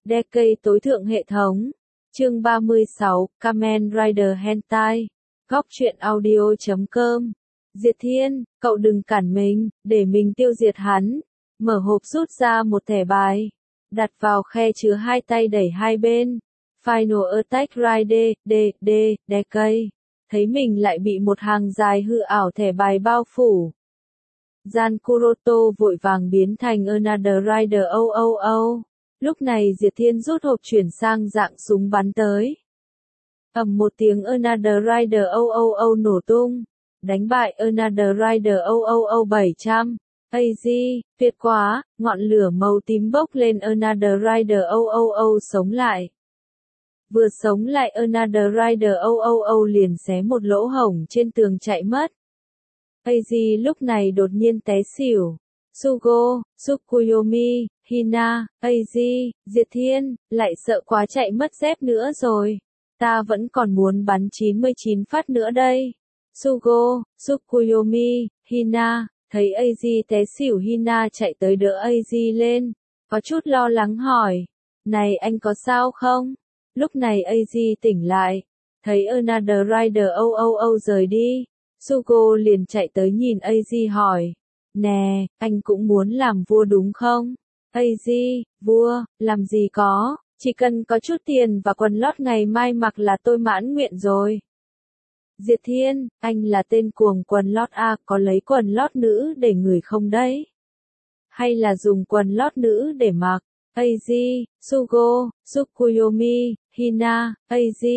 Decade tối thượng hệ thống. Chương 36, Kamen Rider Hentai. Góc truyện audio.com. Diệt Thiên, cậu đừng cản mình, để mình tiêu diệt hắn. Mở hộp rút ra một thẻ bài. Đặt vào khe chứa hai tay đẩy hai bên. Final Attack Rider, Decade. Thấy mình lại bị một hàng dài hư ảo thẻ bài bao phủ. Gian Kuroto vội vàng biến thành Another Rider Lúc này Diệt Thiên rút hộp chuyển sang dạng súng bắn tới. Ầm một tiếng Another Rider nổ tung. Đánh bại Another Rider 700. AG, tuyệt quá, ngọn lửa màu tím bốc lên Another Rider sống lại. Vừa sống lại Another Rider liền xé một lỗ hổng trên tường chạy mất. AG lúc này đột nhiên té xỉu. Sugo, Tsukuyomi, Hina, AG, Diệt Thiên, lại sợ quá chạy mất dép nữa rồi. Ta vẫn còn muốn bắn 99 phát nữa đây. Sugo, Tsukuyomi, Hina, thấy AG té xỉu Hina chạy tới đỡ AG lên. Có chút lo lắng hỏi. Này anh có sao không? Lúc này AG tỉnh lại. Thấy Another Rider rời đi. Sugo liền chạy tới nhìn AG hỏi. Nè, anh cũng muốn làm vua đúng không? AG, vua, làm gì có, chỉ cần có chút tiền và quần lót ngày mai mặc là tôi mãn nguyện rồi. Diệt Thiên, anh là tên cuồng quần lót à, có lấy quần lót nữ để ngửi không đấy? Hay là dùng quần lót nữ để mặc? AG, Sugo, Tsukuyomi, Hina, AG,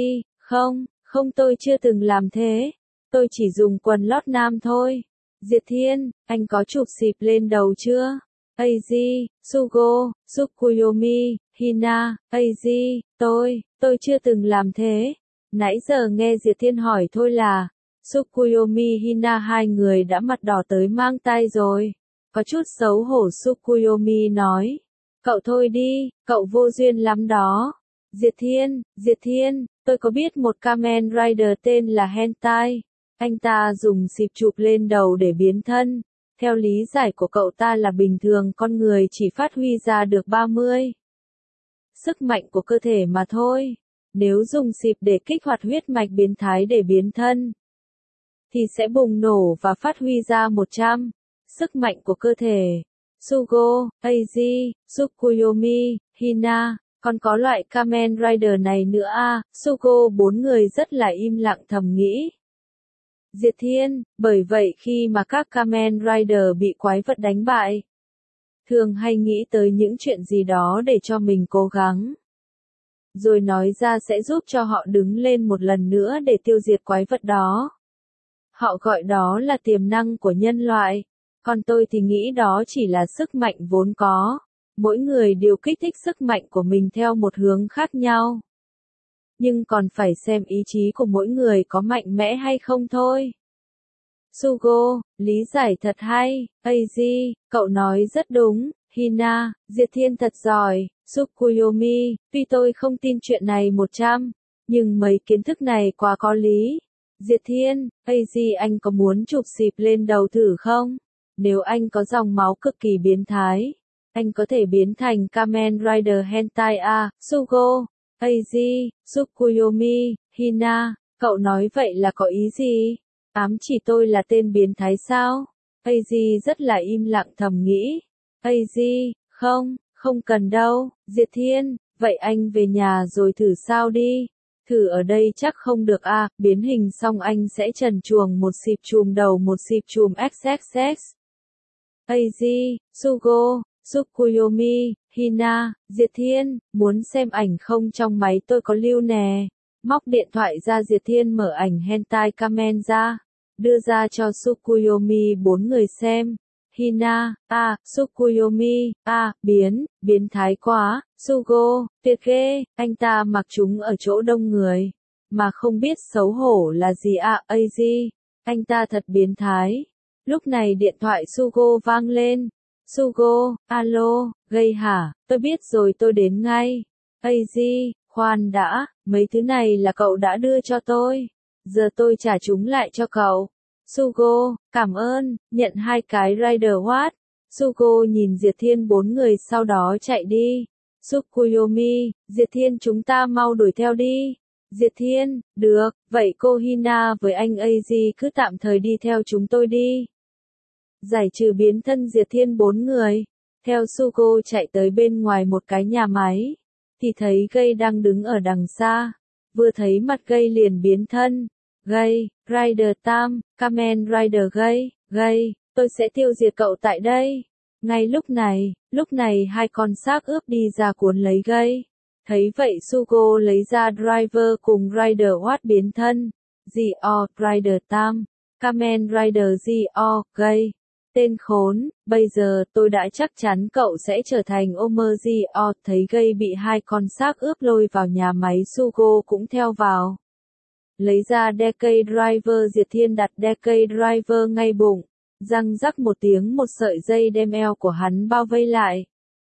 không tôi chưa từng làm thế. Tôi chỉ dùng quần lót nam thôi. Diệt Thiên, anh có chụp xịp lên đầu chưa? AG, Sugo, Tsukuyomi, Hina, AG, tôi chưa từng làm thế. Nãy giờ nghe Diệt Thiên hỏi thôi là, Tsukuyomi Hina hai người đã mặt đỏ tới mang tai rồi. Có chút xấu hổ Tsukuyomi nói. Cậu thôi đi, cậu vô duyên lắm đó. Diệt Thiên, tôi có biết một Kamen Rider tên là Hentai. Anh ta dùng xịp chụp lên đầu để biến thân. Theo lý giải của cậu ta là bình thường con người chỉ phát huy ra được 30 sức mạnh của cơ thể mà thôi. Nếu dùng xịp để kích hoạt huyết mạch biến thái để biến thân, thì sẽ bùng nổ và phát huy ra 100 sức mạnh của cơ thể. Sugo, AG, Tsukuyomi, Hina, còn có loại Kamen Rider này nữa à? Sugo bốn người rất là im lặng thầm nghĩ. Diệt Thiên, bởi vậy khi mà các Kamen Rider bị quái vật đánh bại, thường hay nghĩ tới những chuyện gì đó để cho mình cố gắng. Rồi nói ra sẽ giúp cho họ đứng lên một lần nữa để tiêu diệt quái vật đó. Họ gọi đó là tiềm năng của nhân loại. Còn tôi thì nghĩ đó chỉ là sức mạnh vốn có. Mỗi người đều kích thích sức mạnh của mình theo một hướng khác nhau. Nhưng còn phải xem ý chí của mỗi người có mạnh mẽ hay không thôi. Sugo, lý giải thật hay. AG, cậu nói rất đúng. Hina, Diệt Thiên thật giỏi. Tsukuyomi, tuy tôi không tin chuyện này 100, nhưng mấy kiến thức này quá có lý. Diệt Thiên, AG anh có muốn chụp xịp lên đầu thử không? Nếu anh có dòng máu cực kỳ biến thái, anh có thể biến thành Kamen Rider Hentai à? Sugo, AG, Tsukuyomi, Hina, cậu nói vậy là có ý gì? Ám chỉ tôi là tên biến thái sao? AG rất là im lặng thầm nghĩ. AG, không cần đâu. Diệt Thiên, vậy anh về nhà rồi thử sao đi. Thử ở đây chắc không được à, biến hình xong anh sẽ trần truồng một xịp chùm đầu một xịp chùm XXX. AG, Sugo, Tsukuyomi, Hina, Diệt Thiên, muốn xem ảnh không trong máy tôi có lưu nè. Móc điện thoại ra Diệt Thiên mở ảnh Hentai Kamen ra, đưa ra cho Tsukuyomi bốn người xem. Hina, Tsukuyomi, biến thái quá. Sugo, tuyệt ghê, anh ta mặc chúng ở chỗ đông người, mà không biết xấu hổ là gì à? AG, anh ta thật biến thái. Lúc này điện thoại Sugo vang lên. Sugo, alo, gây hả? Tôi biết rồi tôi đến ngay. AG, khoan đã, mấy thứ này là cậu đã đưa cho tôi. Giờ tôi trả chúng lại cho cậu. Sugo, cảm ơn, nhận hai cái Rider Watt. Sugo nhìn Diệt Thiên bốn người sau đó chạy đi. Tsukuyomi, Diệt Thiên chúng ta mau đuổi theo đi. Diệt Thiên, được, vậy cô Hina với anh AZ cứ tạm thời đi theo chúng tôi đi. Giải trừ biến thân Diệt Thiên 4 người. Theo Sugo chạy tới bên ngoài một cái nhà máy. Thì thấy Gay đang đứng ở đằng xa. Vừa thấy mặt Gay liền biến thân. Gay, Rider Tam, Kamen Rider Gay, Gay, tôi sẽ tiêu diệt cậu tại đây. Ngay lúc này hai con xác ướp đi ra cuốn lấy Gay. Thấy vậy Sugo lấy ra Driver cùng Rider Watt biến thân. Gio, Rider Tam, Kamen Rider Gio, Gay. Tên khốn, bây giờ tôi đã chắc chắn cậu sẽ trở thành Omer Gio. Thấy Gay bị hai con xác ướp lôi vào nhà máy, Sugo cũng theo vào. Lấy ra Decade Driver, Diệt Thiên đặt Decade Driver ngay bụng. Răng rắc một tiếng, một sợi dây đem eo của hắn bao vây lại.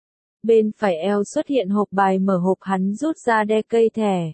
Bên phải eo xuất hiện hộp bài, mở hộp hắn rút ra Decade thẻ.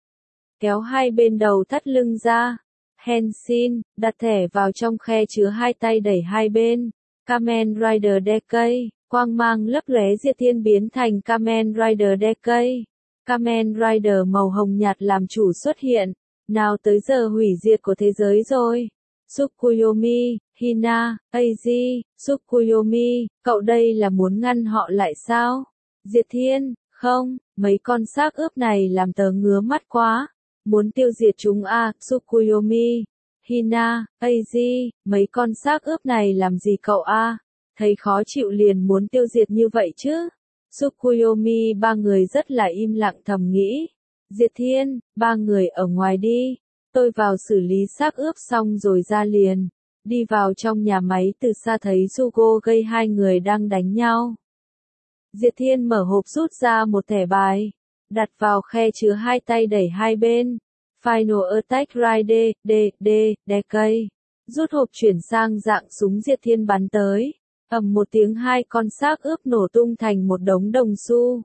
Kéo hai bên đầu thắt lưng ra. Henshin, đặt thẻ vào trong khe chứa, hai tay đẩy hai bên. Kamen Rider Decade, quang mang lấp lóe, Diệt Thiên biến thành Kamen Rider Decade. Kamen Rider màu hồng nhạt làm chủ xuất hiện. Nào tới giờ hủy diệt của thế giới rồi. Tsukuyomi, Hina, AZ, Tsukuyomi, cậu đây là muốn ngăn họ lại sao? Diệt Thiên, không, mấy con xác ướp này làm tớ ngứa mắt quá. Muốn tiêu diệt chúng à? Tsukuyomi, Hina, AZ, mấy con xác ướp này làm gì cậu à? Thấy khó chịu liền muốn tiêu diệt như vậy chứ? Tsukuyomi, ba người rất là im lặng thầm nghĩ. Diệt Thiên, ba người ở ngoài đi. Tôi vào xử lý xác ướp xong rồi ra liền. Đi vào trong nhà máy, từ xa thấy Sugo Gay hai người đang đánh nhau. Diệt Thiên mở hộp rút ra một thẻ bài. Đặt vào khe chứa, hai tay đẩy hai bên. Final Attack Ride, Decade. Rút hộp chuyển sang dạng súng, Diệt Thiên bắn tới. Ầm một tiếng, hai con xác ướp nổ tung thành một đống đồng xu.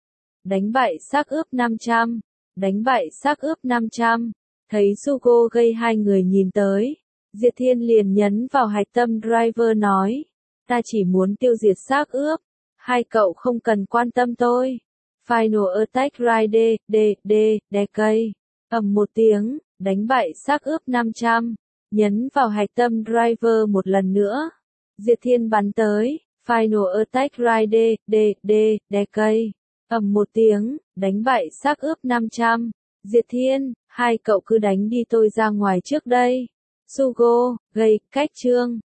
Đánh bại xác ướp 500. Đánh bại xác ướp 500. Thấy Sugo Gay hai người nhìn tới. Diệt Thiên liền nhấn vào hạch tâm Driver nói. Ta chỉ muốn tiêu diệt xác ướp. Hai cậu không cần quan tâm tôi. Final Attack Ride, Decade. Ầm một tiếng, đánh bại xác ướp 500. Nhấn vào hạch tâm Driver một lần nữa. Diệt Thiên bắn tới. Final Attack Ride, Decade. Ầm một tiếng, đánh bại xác ướp 500. Diệt Thiên, hai cậu cứ đánh đi, tôi ra ngoài trước đây. Sugo, Gay, cách chương.